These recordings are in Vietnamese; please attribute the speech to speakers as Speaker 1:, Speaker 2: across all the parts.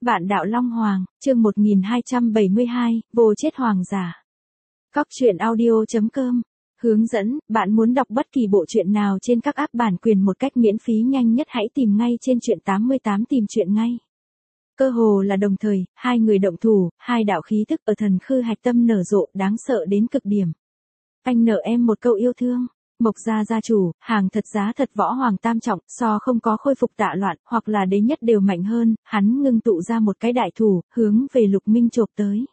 Speaker 1: Vạn đạo Long Hoàng, chương 1272, vô chết hoàng giả. Cóc truyện audio.com. Hướng dẫn, bạn muốn đọc bất kỳ bộ truyện nào trên các app bản quyền một cách miễn phí nhanh nhất hãy tìm ngay trên truyện 88 tìm truyện ngay. Cơ hồ là đồng thời, hai người động thủ, hai đạo khí tức ở thần khư hạch tâm nở rộ đáng sợ đến cực điểm. Anh nợ em một câu yêu thương. Mộc gia gia chủ, hàng thật giá thật võ hoàng tam trọng, so không có khôi phục tạ loạn, hoặc là đế nhất đều mạnh hơn, hắn ngưng tụ ra một cái đại thủ, hướng về Lục Minh chộp tới.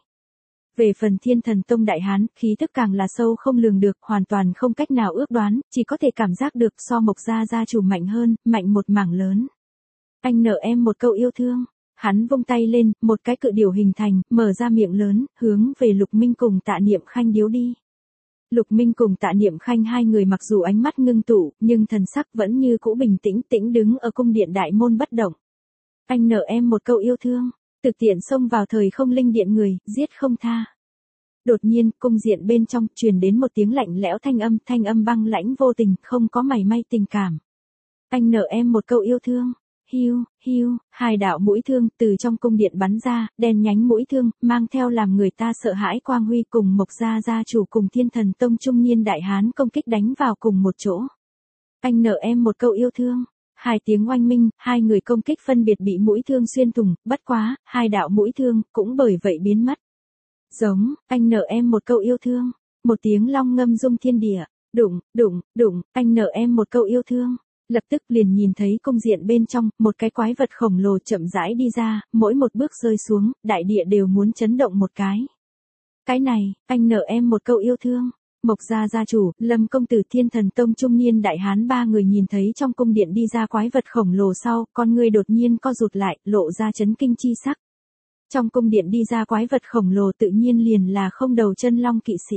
Speaker 1: Về phần Thiên Thần Tông đại hán, khí tức càng là sâu không lường được, hoàn toàn không cách nào ước đoán, chỉ có thể cảm giác được so Mộc gia gia chủ mạnh hơn, mạnh một mảng lớn. Anh nợ em một câu yêu thương. Hắn vung tay lên, một cái cự điểu hình thành, mở ra miệng lớn, hướng về Lục Minh cùng Tạ Niệm Khanh điếu đi. Lục Minh cùng Tạ Niệm Khanh hai người mặc dù ánh mắt ngưng tụ, nhưng thần sắc vẫn như cũ bình tĩnh tĩnh đứng ở cung điện đại môn bất động. Anh nợ em một câu yêu thương, thực tiện xông vào thời không linh điện người, giết không tha. Đột nhiên, cung diện bên trong truyền đến một tiếng lạnh lẽo thanh âm băng lãnh vô tình, không có mảy may tình cảm. Anh nợ em một câu yêu thương. Hiu, hiu, hai đạo mũi thương từ trong cung điện bắn ra, đen nhánh mũi thương, mang theo làm người ta sợ hãi quang huy cùng Mộc gia gia chủ cùng Thiên Thần Tông trung niên đại hán công kích đánh vào cùng một chỗ. Anh nợ em một câu yêu thương. Hai tiếng oanh minh, hai người công kích phân biệt bị mũi thương xuyên thủng, bất quá, hai đạo mũi thương cũng bởi vậy biến mất. Giống, anh nợ em một câu yêu thương. Một tiếng long ngâm rung thiên địa, đụng, đụng, đụng, anh nợ em một câu yêu thương. Lập tức liền nhìn thấy cung diện bên trong, một cái quái vật khổng lồ chậm rãi đi ra, mỗi một bước rơi xuống, đại địa đều muốn chấn động một cái. Cái này, anh nợ em một câu yêu thương. Mộc gia gia chủ, Lâm công tử Thiên Thần Tông trung niên đại hán ba người nhìn thấy trong cung điện đi ra quái vật khổng lồ sau, con người đột nhiên co rụt lại, lộ ra chấn kinh chi sắc. Trong cung điện đi ra quái vật khổng lồ tự nhiên liền là không đầu chân long kỵ sĩ.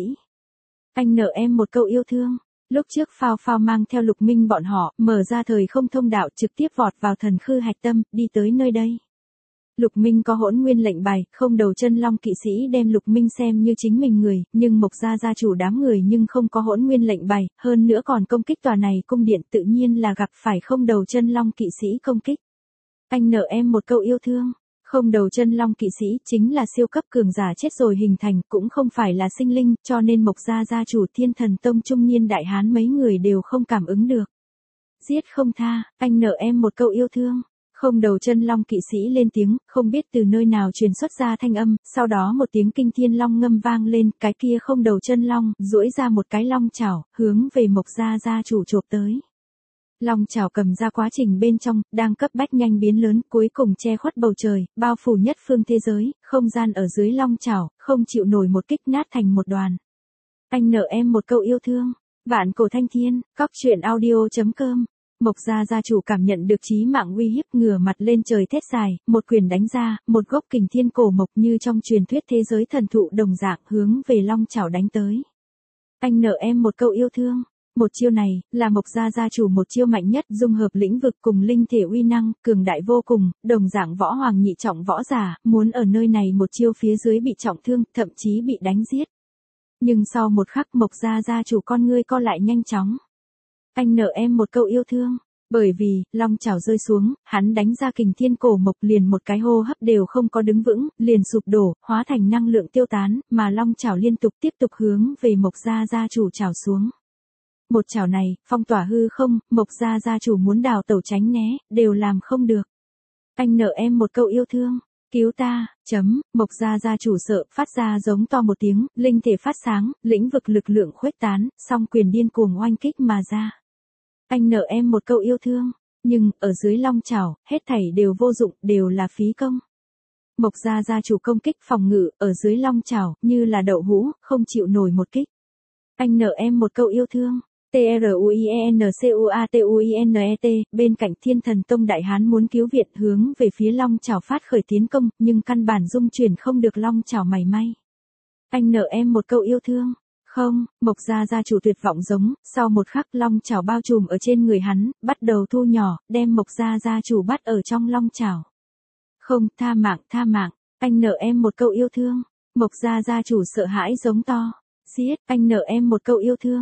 Speaker 1: Anh nợ em một câu yêu thương. Lúc trước Phao Phao mang theo Lục Minh bọn họ, mở ra thời không thông đạo trực tiếp vọt vào thần khư hạch tâm, đi tới nơi đây. Lục Minh có hỗn nguyên lệnh bài, không đầu chân long kỵ sĩ đem Lục Minh xem như chính mình người, nhưng Mộc gia gia chủ đám người nhưng không có hỗn nguyên lệnh bài, hơn nữa còn công kích tòa này cung điện tự nhiên là gặp phải không đầu chân long kỵ sĩ công kích. Anh nợ em một câu yêu thương. Không đầu chân long kỵ sĩ chính là siêu cấp cường giả chết rồi hình thành, cũng không phải là sinh linh, cho nên Mộc gia gia chủ Thiên Thần Tông trung niên đại hán mấy người đều không cảm ứng được. Giết không tha, anh nợ em một câu yêu thương. Không đầu chân long kỵ sĩ lên tiếng, không biết từ nơi nào truyền xuất ra thanh âm, sau đó một tiếng kinh thiên long ngâm vang lên, cái kia không đầu chân long, duỗi ra một cái long chảo, hướng về Mộc gia gia chủ chộp tới. Long chảo cầm ra quá trình bên trong, đang cấp bách nhanh biến lớn, cuối cùng che khuất bầu trời, bao phủ nhất phương thế giới, không gian ở dưới long chảo, không chịu nổi một kích nát thành một đoàn. Anh nợ em một câu yêu thương. Vạn cổ thanh thiên, cóc truyện audio.com. Mộc gia gia chủ cảm nhận được chí mạng uy hiếp, ngửa mặt lên trời thét dài, một quyền đánh ra, một gốc kình thiên cổ mộc như trong truyền thuyết thế giới thần thụ đồng dạng hướng về long chảo đánh tới. Anh nợ em một câu yêu thương. Một chiêu này, là Mộc gia gia chủ một chiêu mạnh nhất dung hợp lĩnh vực cùng linh thể uy năng, cường đại vô cùng, đồng dạng võ hoàng nhị trọng võ giả, muốn ở nơi này một chiêu phía dưới bị trọng thương, thậm chí bị đánh giết. Nhưng sau một khắc Mộc gia gia chủ con ngươi co lại nhanh chóng. Anh nợ em một câu yêu thương. Bởi vì, long chảo rơi xuống, hắn đánh ra kình thiên cổ mộc liền một cái hô hấp đều không có đứng vững, liền sụp đổ, hóa thành năng lượng tiêu tán, mà long chảo liên tục tiếp tục hướng về Mộc gia gia chủ chảo xuống. Một chảo này, phong tỏa hư không, Mộc gia gia chủ muốn đào tẩu tránh né, đều làm không được. Anh nợ em một câu yêu thương. Cứu ta, Mộc gia gia chủ sợ, phát ra giống to một tiếng, linh thể phát sáng, lĩnh vực lực lượng khuếch tán, song quyền điên cuồng oanh kích mà ra. Anh nợ em một câu yêu thương. Nhưng, ở dưới long chảo, hết thảy đều vô dụng, đều là phí công. Mộc gia gia chủ công kích phòng ngự, ở dưới long chảo, như là đậu hũ, không chịu nổi một kích. Anh nợ em một câu yêu thương. TRUIENCUATUINET, bên cạnh Thiên Thần Tông đại hán muốn cứu viện hướng về phía long chảo phát khởi tiến công, nhưng căn bản dung chuyển không được long chảo mảy may. Anh nợ em một câu yêu thương. Không, Mộc gia gia chủ tuyệt vọng giống, sau một khắc long chảo bao trùm ở trên người hắn, bắt đầu thu nhỏ, đem Mộc gia gia chủ bắt ở trong long chảo. Không, tha mạng, anh nợ em một câu yêu thương. Mộc gia gia chủ sợ hãi giống to. Giết, anh nợ em một câu yêu thương.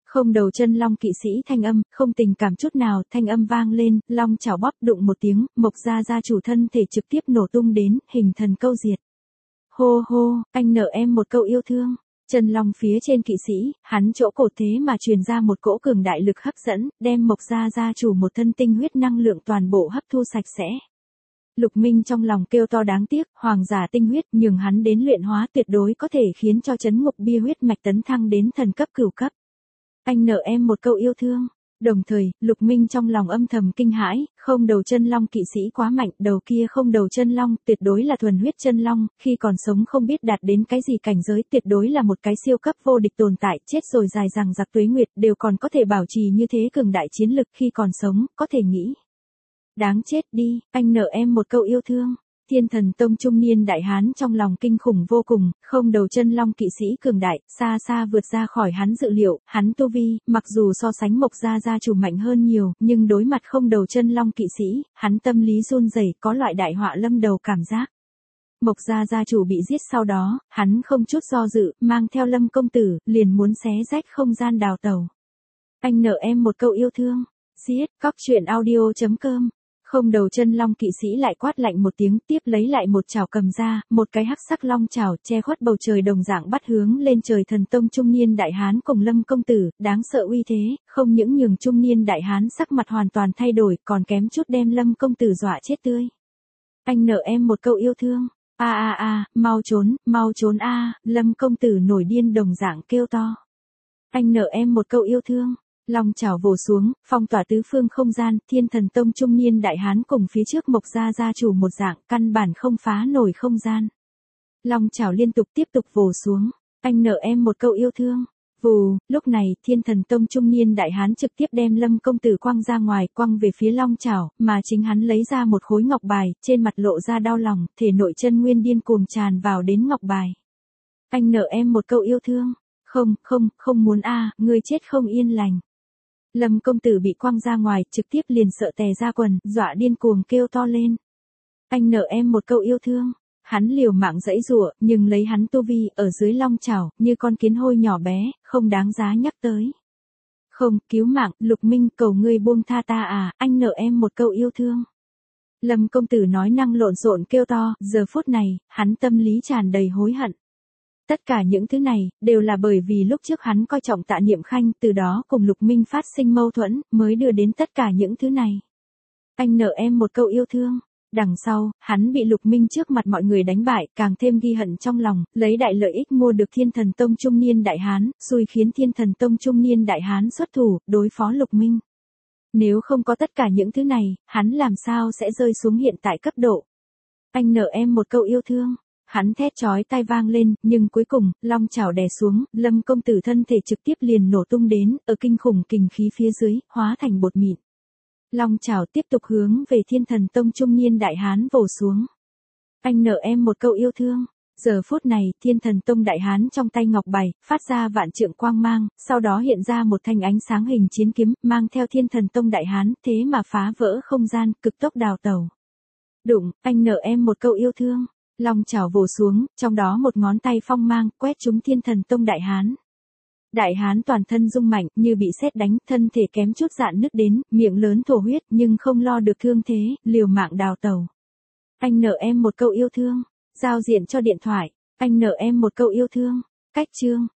Speaker 1: Không đầu chân long kỵ sĩ thanh âm, không tình cảm chút nào, thanh âm vang lên, long chảo bóp đụng một tiếng, Mộc gia gia chủ thân thể trực tiếp nổ tung đến, hình thần câu diệt. Hô hô, anh nợ em một câu yêu thương. Chân long phía trên kỵ sĩ, hắn chỗ cổ thế mà truyền ra một cỗ cường đại lực hấp dẫn, đem Mộc gia gia chủ một thân tinh huyết năng lượng toàn bộ hấp thu sạch sẽ. Lục Minh trong lòng kêu to đáng tiếc, hoàng giả tinh huyết nhường hắn đến luyện hóa tuyệt đối có thể khiến cho chấn ngục bia huyết mạch tấn thăng đến thần cấp cửu cấp. Anh nợ em một câu yêu thương. Đồng thời, Lục Minh trong lòng âm thầm kinh hãi, không đầu chân long kỵ sĩ quá mạnh, đầu kia không đầu chân long, tuyệt đối là thuần huyết chân long, khi còn sống không biết đạt đến cái gì cảnh giới, tuyệt đối là một cái siêu cấp vô địch tồn tại, chết rồi dài dằng dặc tuế nguyệt, đều còn có thể bảo trì như thế cường đại chiến lực khi còn sống, có thể nghĩ. Đáng chết đi, anh nợ em một câu yêu thương. Thiên Thần Tông trung niên đại hán trong lòng kinh khủng vô cùng, không đầu chân long kỵ sĩ cường đại, xa xa vượt ra khỏi hắn dự liệu, hắn tu vi, mặc dù so sánh Mộc gia gia chủ mạnh hơn nhiều, nhưng đối mặt không đầu chân long kỵ sĩ, hắn tâm lý run rẩy, có loại đại họa lâm đầu cảm giác. Mộc gia gia chủ bị giết sau đó, hắn không chút do dự, mang theo Lâm công tử, liền muốn xé rách không gian đào tẩu. Anh nợ em một câu yêu thương. Giết, cóc truyện audio.com. Không đầu chân long kỵ sĩ lại quát lạnh một tiếng, tiếp lấy lại một chảo cầm ra, một cái hắc sắc long chảo che khuất bầu trời đồng dạng bắt hướng lên trời Thần Tông trung niên đại hán cùng Lâm công tử, đáng sợ uy thế, không những nhường trung niên đại hán sắc mặt hoàn toàn thay đổi, còn kém chút đem Lâm công tử dọa chết tươi. Anh nợ em một câu yêu thương. Mau trốn Lâm công tử nổi điên đồng dạng kêu to. Anh nợ em một câu yêu thương. Long chảo vồ xuống, phong tỏa tứ phương không gian, Thiên Thần Tông trung niên đại hán cùng phía trước Mộc gia gia chủ một dạng, căn bản không phá nổi không gian. Long chảo liên tục tiếp tục vồ xuống, anh nợ em một câu yêu thương. Vù, lúc này, Thiên Thần Tông trung niên đại hán trực tiếp đem Lâm công tử quăng ra ngoài, quăng về phía long chảo, mà chính hắn lấy ra một khối ngọc bài, trên mặt lộ ra đau lòng, thể nội chân nguyên điên cuồng tràn vào đến ngọc bài. Anh nợ em một câu yêu thương. Không muốn ngươi chết không yên lành. Lâm công tử bị quăng ra ngoài, trực tiếp liền sợ tè ra quần, dọa điên cuồng kêu to lên. Anh nợ em một câu yêu thương. Hắn liều mạng giãy giụa, nhưng lấy hắn tu vi, ở dưới long chảo, như con kiến hôi nhỏ bé, không đáng giá nhắc tới. Không, cứu mạng, Lục Minh cầu ngươi buông tha ta anh nợ em một câu yêu thương. Lâm công tử nói năng lộn xộn kêu to, giờ phút này, hắn tâm lý tràn đầy hối hận. Tất cả những thứ này, đều là bởi vì lúc trước hắn coi trọng Tạ Niệm Khanh, từ đó cùng Lục Minh phát sinh mâu thuẫn, mới đưa đến tất cả những thứ này. Anh nợ em một câu yêu thương. Đằng sau, hắn bị Lục Minh trước mặt mọi người đánh bại, càng thêm ghi hận trong lòng, lấy đại lợi ích mua được Thiên Thần Tông trung niên đại hán, xui khiến Thiên Thần Tông trung niên đại hán xuất thủ, đối phó Lục Minh. Nếu không có tất cả những thứ này, hắn làm sao sẽ rơi xuống hiện tại cấp độ. Anh nợ em một câu yêu thương. Hắn thét chói tai vang lên, nhưng cuối cùng, long chảo đè xuống, Lâm công tử thân thể trực tiếp liền nổ tung đến, ở kinh khủng kình khí phía dưới, hóa thành bột mịn. Long chảo tiếp tục hướng về Thiên Thần Tông trung niên đại hán vồ xuống. Anh nợ em một câu yêu thương. Giờ phút này, Thiên Thần Tông đại hán trong tay ngọc bài, phát ra vạn trượng quang mang, sau đó hiện ra một thanh ánh sáng hình chiến kiếm, mang theo Thiên Thần Tông đại hán, thế mà phá vỡ không gian, cực tốc đào tẩu. Đụng, anh nợ em một câu yêu thương. Long chảo vồ xuống, trong đó một ngón tay phong mang, quét trúng Thiên Thần Tông đại hán. Đại hán toàn thân rung mạnh, như bị sét đánh, thân thể kém chút dạn nứt đến, miệng lớn thổ huyết, nhưng không lo được thương thế, liều mạng đào tẩu. Anh nợ em một câu yêu thương. Giao diện cho điện thoại. Anh nợ em một câu yêu thương. Cách chương.